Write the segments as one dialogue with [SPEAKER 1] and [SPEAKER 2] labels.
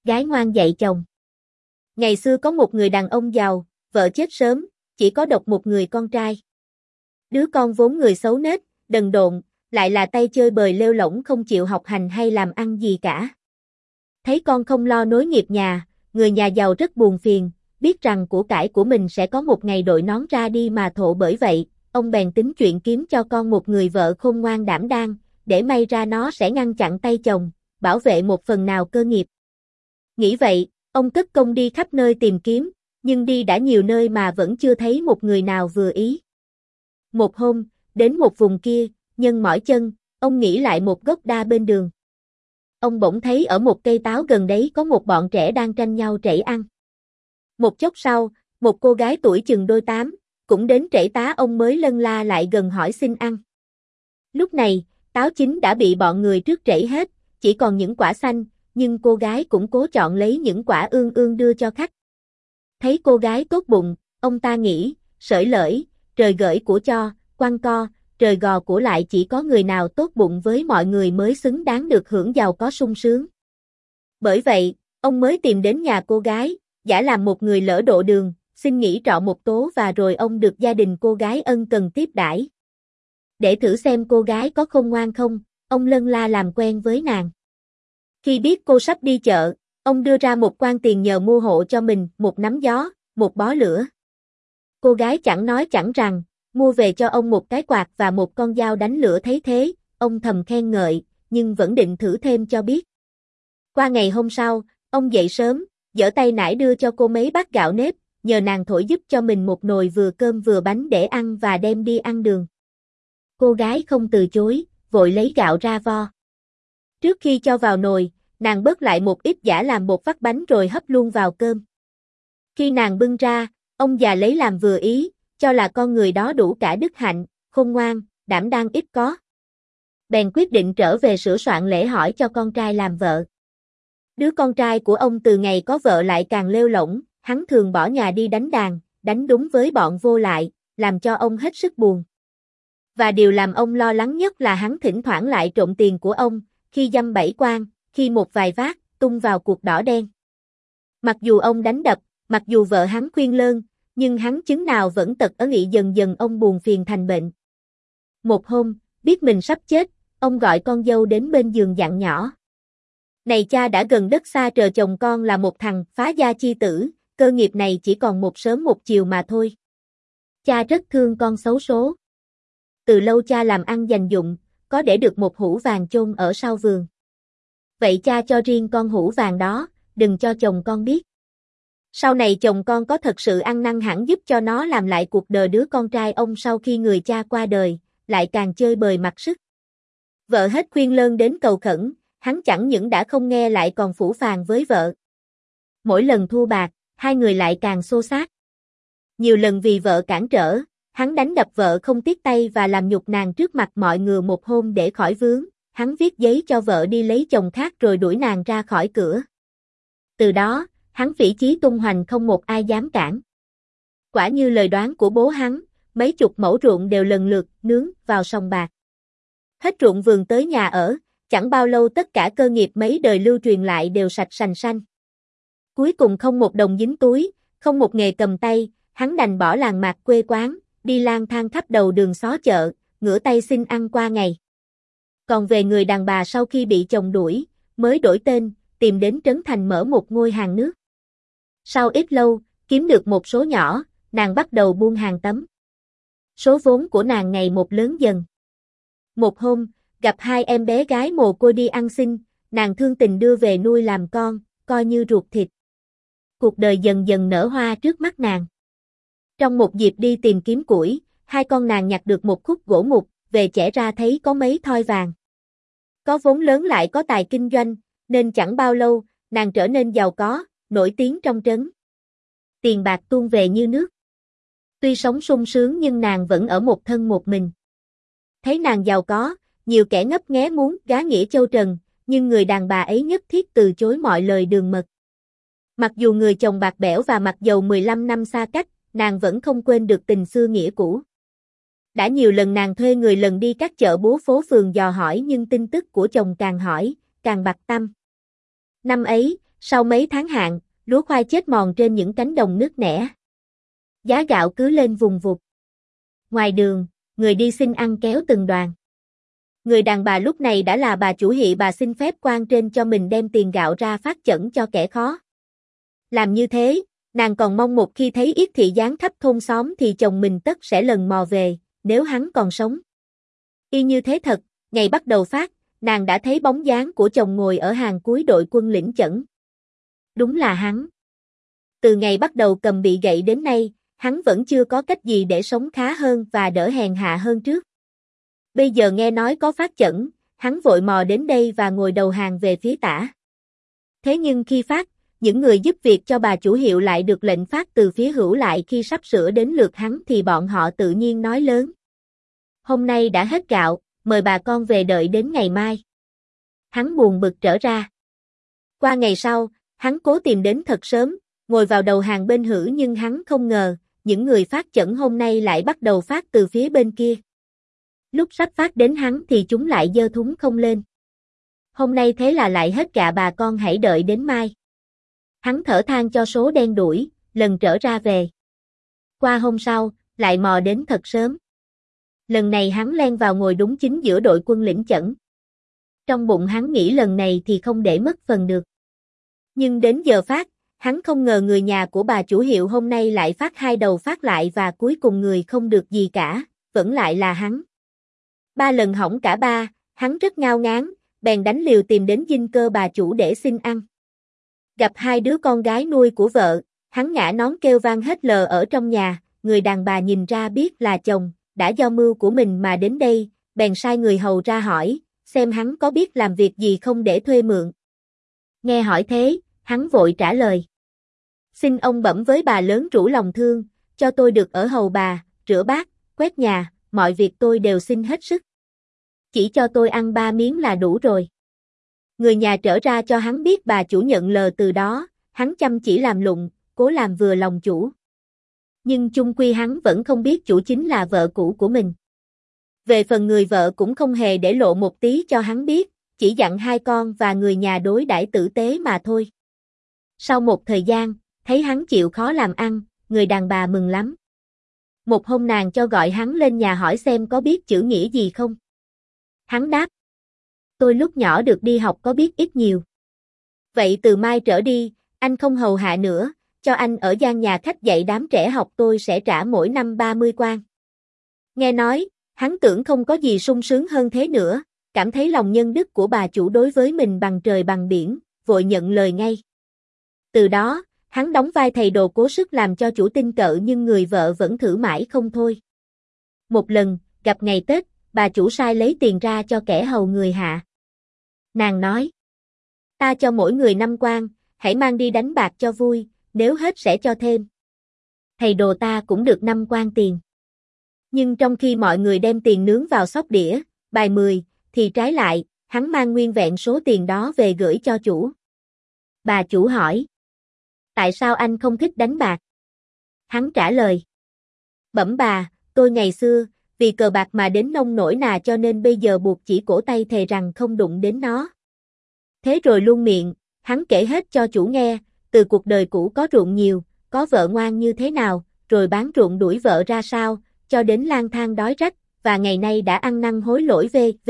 [SPEAKER 1] Gái ngoan dạy chồng. Ngày xưa có một người đàn ông giàu, vợ chết sớm, chỉ có độc một người con trai. Đứa con vốn người xấu nết, đần độn, lại là tay chơi bời lêu lổng không chịu học hành hay làm ăn gì cả. Thấy con không lo nối nghiệp nhà, người nhà giàu rất buồn phiền, biết rằng của cải của mình sẽ có một ngày đội nón ra đi mà thộ, bởi vậy, ông bèn tính chuyện kiếm cho con một người vợ khôn ngoan đảm đang, để may ra nó sẽ ngăn chặn tay chồng, bảo vệ một phần nào cơ nghiệp. Nghĩ vậy, ông cất công đi khắp nơi tìm kiếm, nhưng đi đã nhiều nơi mà vẫn chưa thấy một người nào vừa ý. Một hôm, đến một vùng kia, nhân mỏi chân, ông nghỉ lại một gốc đa bên đường. Ông bỗng thấy ở một cây táo gần đấy có một bọn trẻ đang tranh nhau trẩy ăn. Một chốc sau, một cô gái tuổi chừng đôi tám, cũng đến trẩy tá, ông mới lân la lại gần hỏi xin ăn. Lúc này, táo chín đã bị bọn người trước trẩy hết, chỉ còn những quả xanh, nhưng cô gái cũng cố chọn lấy những quả ương ương đưa cho khách. Thấy cô gái tốt bụng, ông ta nghĩ, sởi lởi, trời gởi của cho, quăng co, trời gò của lại, chỉ có người nào tốt bụng với mọi người mới xứng đáng được hưởng giàu có sung sướng. Bởi vậy, ông mới tìm đến nhà cô gái, giả làm một người lỡ độ đường, xin nghỉ trọ một tố, và rồi ông được gia đình cô gái ân cần tiếp đãi. Để thử xem cô gái có khôn ngoan không, ông lân la làm quen với nàng. Khi biết cô sắp đi chợ, ông đưa ra một quan tiền nhờ mua hộ cho mình một nắm gió, một bó lửa. Cô gái chẳng nói chẳng rằng, mua về cho ông một cái quạt và một con dao đánh lửa. Thấy thế, ông thầm khen ngợi, nhưng vẫn định thử thêm cho biết. Qua ngày hôm sau, ông dậy sớm, giở tay nải đưa cho cô mấy bát gạo nếp, nhờ nàng thổi giúp cho mình một nồi vừa cơm vừa bánh để ăn và đem đi ăn đường. Cô gái không từ chối, vội lấy gạo ra vo. Trước khi cho vào nồi, nàng bớt lại một ít giả làm bột vắt bánh rồi hấp luôn vào cơm. Khi nàng bưng ra, ông già lấy làm vừa ý, cho là con người đó đủ cả đức hạnh, khôn ngoan, đảm đang ít có. Bèn quyết định trở về sửa soạn lễ hỏi cho con trai làm vợ. Đứa con trai của ông từ ngày có vợ lại càng lêu lổng, hắn thường bỏ nhà đi đánh đàn, đánh đúng với bọn vô lại, làm cho ông hết sức buồn. Và điều làm ông lo lắng nhất là hắn thỉnh thoảng lại trộm tiền của ông, khi dăm bảy quan, khi một vài vát, tung vào cuộc đỏ đen. Mặc dù ông đánh đập, mặc dù vợ hắn khuyên lơn, nhưng hắn chứng nào vẫn tật ở nghị, dần dần ông buồn phiền thành bệnh. Một hôm, biết mình sắp chết, ông gọi con dâu đến bên giường dặn nhỏ. Này cha, đã gần đất xa trời, chồng con là một thằng phá gia chi tử, cơ nghiệp này chỉ còn một sớm một chiều mà thôi. Cha rất thương con xấu số. Từ lâu cha làm ăn dành dụm, có để được một hũ vàng chôn ở sau vườn. Vậy cha cho riêng con hũ vàng đó, đừng cho chồng con biết. Sau này chồng con có thật sự ăn năn hẳn giúp cho nó làm lại cuộc đời. Đứa con trai ông sau khi người cha qua đời, lại càng chơi bời mặc sức. Vợ hết khuyên lơn đến cầu khẩn, hắn chẳng những đã không nghe lại còn phũ phàng với vợ. Mỗi lần thua bạc, hai người lại càng xô xát. Nhiều lần vì vợ cản trở, hắn đánh đập vợ không tiếc tay và làm nhục nàng trước mặt mọi người. Một hôm để khỏi vướng, hắn viết giấy cho vợ đi lấy chồng khác rồi đuổi nàng ra khỏi cửa. Từ đó, hắn phỉ chí tung hoành, không một ai dám cản. Quả như lời đoán của bố hắn, mấy chục mẫu ruộng đều lần lượt nướng vào sòng bạc. Hết ruộng vườn tới nhà ở, chẳng bao lâu tất cả cơ nghiệp mấy đời lưu truyền lại đều sạch sành xanh. Cuối cùng không một đồng dính túi, không một nghề cầm tay, hắn đành bỏ làng mạc quê quán, đi lang thang khắp đầu đường xó chợ, ngửa tay xin ăn qua ngày. Còn về người đàn bà, sau khi bị chồng đuổi, mới đổi tên, tìm đến Trấn Thành mở một ngôi hàng nước. Sau ít lâu, kiếm được một số nhỏ, nàng bắt đầu buôn hàng tấm. Số vốn của nàng ngày một lớn dần. Một hôm, gặp hai em bé gái mồ côi đi ăn xin, nàng thương tình đưa về nuôi làm con, coi như ruột thịt. Cuộc đời dần dần nở hoa trước mắt nàng. Trong một dịp đi tìm kiếm củi, hai con nàng nhặt được một khúc gỗ mục, về chẻ ra thấy có mấy thoi vàng. Có vốn lớn lại có tài kinh doanh, nên chẳng bao lâu, nàng trở nên giàu có, nổi tiếng trong trấn. Tiền bạc tuôn về như nước. Tuy sống sung sướng nhưng nàng vẫn ở một thân một mình. Thấy nàng giàu có, nhiều kẻ ngấp nghé muốn gá nghĩa châu trần, nhưng người đàn bà ấy nhất thiết từ chối mọi lời đường mật. Mặc dù người chồng bạc bẽo và mặc dầu 15 năm xa cách, nàng vẫn không quên được tình xưa nghĩa cũ. Đã nhiều lần nàng thuê người lần đi các chợ búa phố phường dò hỏi, nhưng tin tức của chồng càng hỏi, càng bặt tâm. Năm ấy, sau mấy tháng hạn, lúa khoai chết mòn trên những cánh đồng nứt nẻ. Giá gạo cứ lên vùng vụt. Ngoài đường, người đi xin ăn kéo từng đoàn. Người đàn bà lúc này đã là bà chủ Hị, bà xin phép quan trên cho mình đem tiền gạo ra phát chẩn cho kẻ khó. Làm như thế, nàng còn mong một khi thấy Yết Thị giáng khắp thôn xóm thì chồng mình tất sẽ lần mò về, nếu hắn còn sống. Y như thế thật, ngày bắt đầu phát, nàng đã thấy bóng dáng của chồng ngồi ở hàng cuối đội quân lĩnh chẩn. Đúng là hắn. Từ ngày bắt đầu cầm bị gậy đến nay, hắn vẫn chưa có cách gì để sống khá hơn và đỡ hèn hạ hơn trước. Bây giờ nghe nói có phát chẩn, hắn vội mò đến đây và ngồi đầu hàng về phía tả. Thế nhưng khi phát, những người giúp việc cho bà chủ hiệu lại được lệnh phát từ phía hữu lại. Khi sắp sửa đến lượt hắn thì bọn họ tự nhiên nói lớn: hôm nay đã hết gạo, mời bà con về đợi đến ngày mai. Hắn buồn bực trở ra. Qua ngày sau, hắn cố tìm đến thật sớm, ngồi vào đầu hàng bên hữu, nhưng hắn không ngờ, những người phát chẩn hôm nay lại bắt đầu phát từ phía bên kia. Lúc sắp phát đến hắn thì chúng lại giơ thúng không lên. Hôm nay thế là lại hết gạ, bà con hãy đợi đến mai. Hắn thở than cho số đen đuổi, lần trở ra về. Qua hôm sau, lại mò đến thật sớm. Lần này hắn len vào ngồi đúng chính giữa đội quân lĩnh chẩn. Trong bụng hắn nghĩ lần này thì không để mất phần được. Nhưng đến giờ phát, hắn không ngờ người nhà của bà chủ hiệu hôm nay lại phát hai đầu phát lại, và cuối cùng người không được gì cả, vẫn lại là hắn. 3 lần hỏng cả ba, hắn rất ngao ngán, bèn đánh liều tìm đến dinh cơ bà chủ để xin ăn. Gặp hai đứa con gái nuôi của vợ, hắn ngã nón kêu vang hết lờ ở trong nhà. Người đàn bà nhìn ra biết là chồng, đã do mưu của mình mà đến đây, bèn sai người hầu ra hỏi, xem hắn có biết làm việc gì không để thuê mượn. Nghe hỏi thế, hắn vội trả lời: xin ông bẩm với bà lớn rủ lòng thương, cho tôi được ở hầu bà, rửa bát, quét nhà, mọi việc tôi đều xin hết sức. Chỉ cho tôi ăn 3 miếng là đủ rồi. Người nhà trở ra cho hắn biết bà chủ nhận lờ. Từ đó, hắn chăm chỉ làm lụng, cố làm vừa lòng chủ. Nhưng chung quy hắn vẫn không biết chủ chính là vợ cũ của mình. Về phần người vợ cũng không hề để lộ một tí cho hắn biết, chỉ dặn hai con và người nhà đối đãi tử tế mà thôi. Sau một thời gian, thấy hắn chịu khó làm ăn, người đàn bà mừng lắm. Một hôm nàng cho gọi hắn lên nhà hỏi xem có biết chữ nghĩa gì không. Hắn đáp: tôi lúc nhỏ được đi học có biết ít nhiều. Vậy từ mai trở đi, anh không hầu hạ nữa, cho anh ở gian nhà khách dạy đám trẻ học, tôi sẽ trả mỗi năm 30 quan. Nghe nói, hắn tưởng không có gì sung sướng hơn thế nữa, cảm thấy lòng nhân đức của bà chủ đối với mình bằng trời bằng biển, vội nhận lời ngay. Từ đó, hắn đóng vai thầy đồ cố sức làm cho chủ tin cậy, nhưng người vợ vẫn thử mãi không thôi. Một lần, gặp ngày Tết, bà chủ sai lấy tiền ra cho kẻ hầu người hạ. Nàng nói: ta cho mỗi người 5 quan, hãy mang đi đánh bạc cho vui, nếu hết sẽ cho thêm. Thầy đồ ta cũng được 5 quan tiền. Nhưng trong khi mọi người đem tiền nướng vào sóc đĩa, bài 10, thì trái lại, hắn mang nguyên vẹn số tiền đó về gửi cho chủ. Bà chủ hỏi: tại sao anh không thích đánh bạc? Hắn trả lời: bẩm bà, tôi ngày xưa, vì cờ bạc mà đến nông nỗi nà, cho nên bây giờ buộc chỉ cổ tay thề rằng không đụng đến nó. Thế rồi luôn miệng, hắn kể hết cho chủ nghe, từ cuộc đời cũ có ruộng nhiều, có vợ ngoan như thế nào, rồi bán ruộng đuổi vợ ra sao, cho đến lang thang đói rách, và ngày nay đã ăn năn hối lỗi v.v.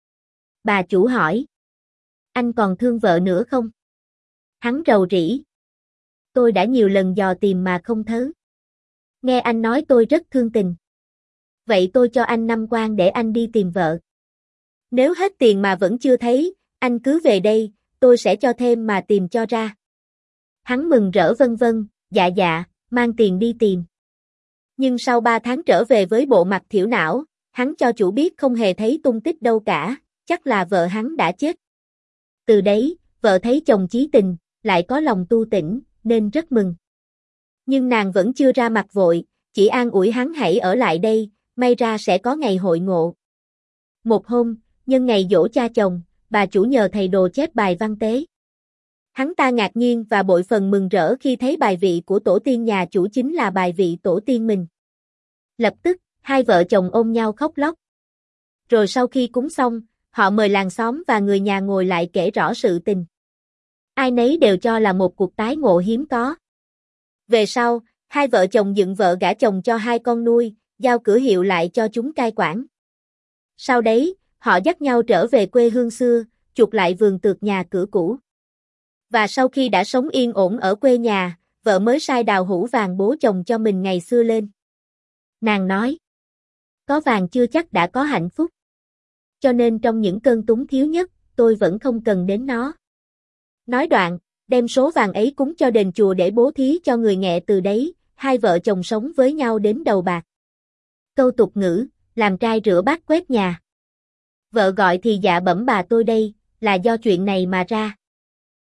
[SPEAKER 1] Bà chủ hỏi: anh còn thương vợ nữa không? Hắn rầu rĩ: tôi đã nhiều lần dò tìm mà không thấy. Nghe anh nói tôi rất thương tình. Vậy tôi cho anh 5 quan để anh đi tìm vợ. Nếu hết tiền mà vẫn chưa thấy, anh cứ về đây, tôi sẽ cho thêm mà tìm cho ra. Hắn mừng rỡ vân vân, dạ dạ, mang tiền đi tìm. Nhưng sau 3 tháng trở về với bộ mặt thiểu não, hắn cho chủ biết không hề thấy tung tích đâu cả, chắc là vợ hắn đã chết. Từ đấy, vợ thấy chồng chí tình, lại có lòng tu tỉnh, nên rất mừng. Nhưng nàng vẫn chưa ra mặt vội, chỉ an ủi hắn hãy ở lại đây, may ra sẽ có ngày hội ngộ. Một hôm, nhân ngày giỗ cha chồng, bà chủ nhờ thầy đồ chép bài văn tế. Hắn ta ngạc nhiên và bội phần mừng rỡ khi thấy bài vị của tổ tiên nhà chủ chính là bài vị tổ tiên mình. Lập tức, hai vợ chồng ôm nhau khóc lóc. Rồi sau khi cúng xong, họ mời làng xóm và người nhà ngồi lại kể rõ sự tình. ai nấy đều cho là một cuộc tái ngộ hiếm có. Về sau, hai vợ chồng dựng vợ gả chồng cho hai con nuôi, giao cửa hiệu lại cho chúng cai quản. Sau đấy, họ dắt nhau trở về quê hương xưa, chuộc lại vườn tược nhà cửa cũ. Và sau khi đã sống yên ổn ở quê nhà, vợ mới sai đào hũ vàng bố chồng cho mình ngày xưa lên. Nàng nói, có vàng chưa chắc đã có hạnh phúc. Cho nên trong những cơn túng thiếu nhất, tôi vẫn không cần đến nó. Nói đoạn, đem số vàng ấy cúng cho đền chùa để bố thí cho người nghèo, từ đấy, hai vợ chồng sống với nhau đến đầu bạc. Câu tục ngữ, làm trai rửa bát quét nhà. Vợ gọi thì dạ bẩm bà tôi đây, là do chuyện này mà ra.